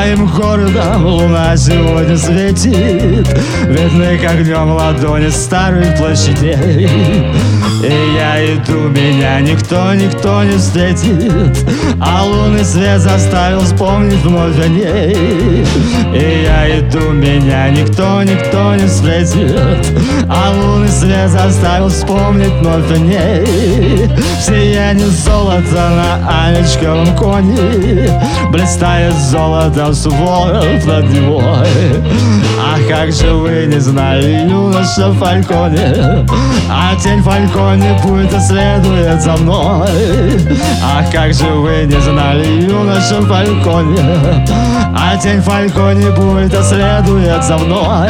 твоим городом луна сегодня светит, видны как днем ладони старых площадей. И я иду, меня никто не встретит, а лунный свет заставил вспомнить вновь о ней. И я иду, меня никто не встретит, а лунный свет заставил вспомнить вновь о ней. Сияние золота на анечковом коне, блистает золотом суворов над Невой. Ах, как же вы не знали, юноша Фальконе, а тень Фальконе пусть следует за мной. Ах, как же вы не знали, юноша Фальконе, а тень Фальконе пусть следует за мной.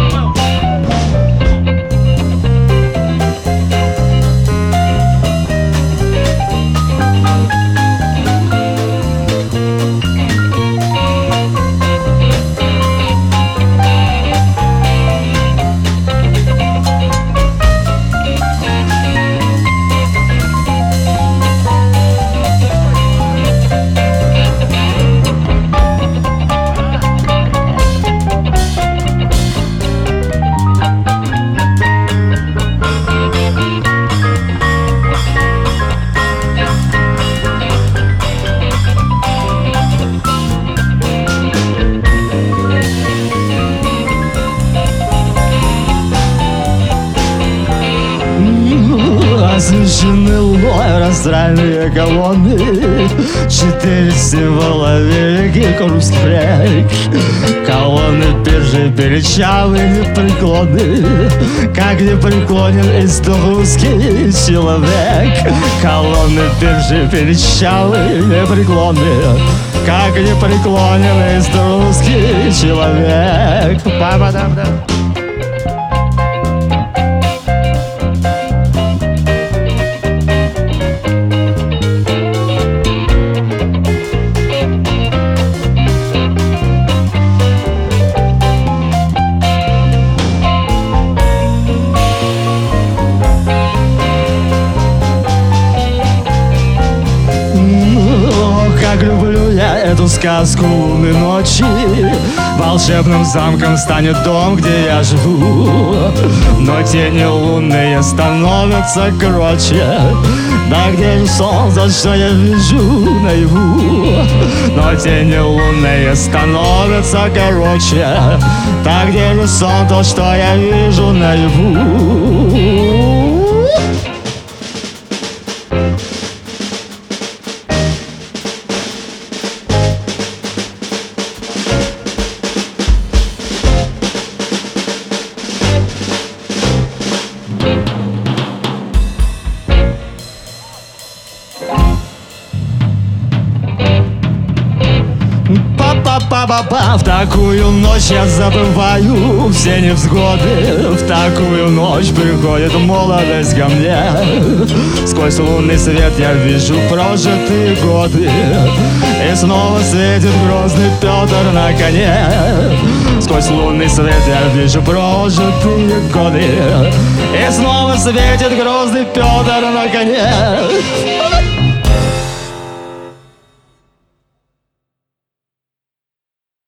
Освещены луной растральные колонны, 4 символа великих русских рек. Колонны биржи величавы, непреклонны, как непреклонен исторский человек. Колонны биржи величавы, непреклонны, как непреклонен исторский человек. Па-па-да-да. Как люблю я эту сказку лунной ночи, волшебным замком станет дом, где я живу. Но тени лунные становятся короче, да где же солнце, что я вижу наяву? Но тени лунные становятся короче, да где же солнце, что я вижу наяву? Па-па-па-па-па. В такую ночь я забываю все невзгоды, в такую ночь приходит молодость ко мне. Сквозь лунный свет я вижу прожитые годы, и снова светит грозный Петр на коне. Сквозь лунный свет я вижу прожитые годы, и снова светит грозный Петр на коне.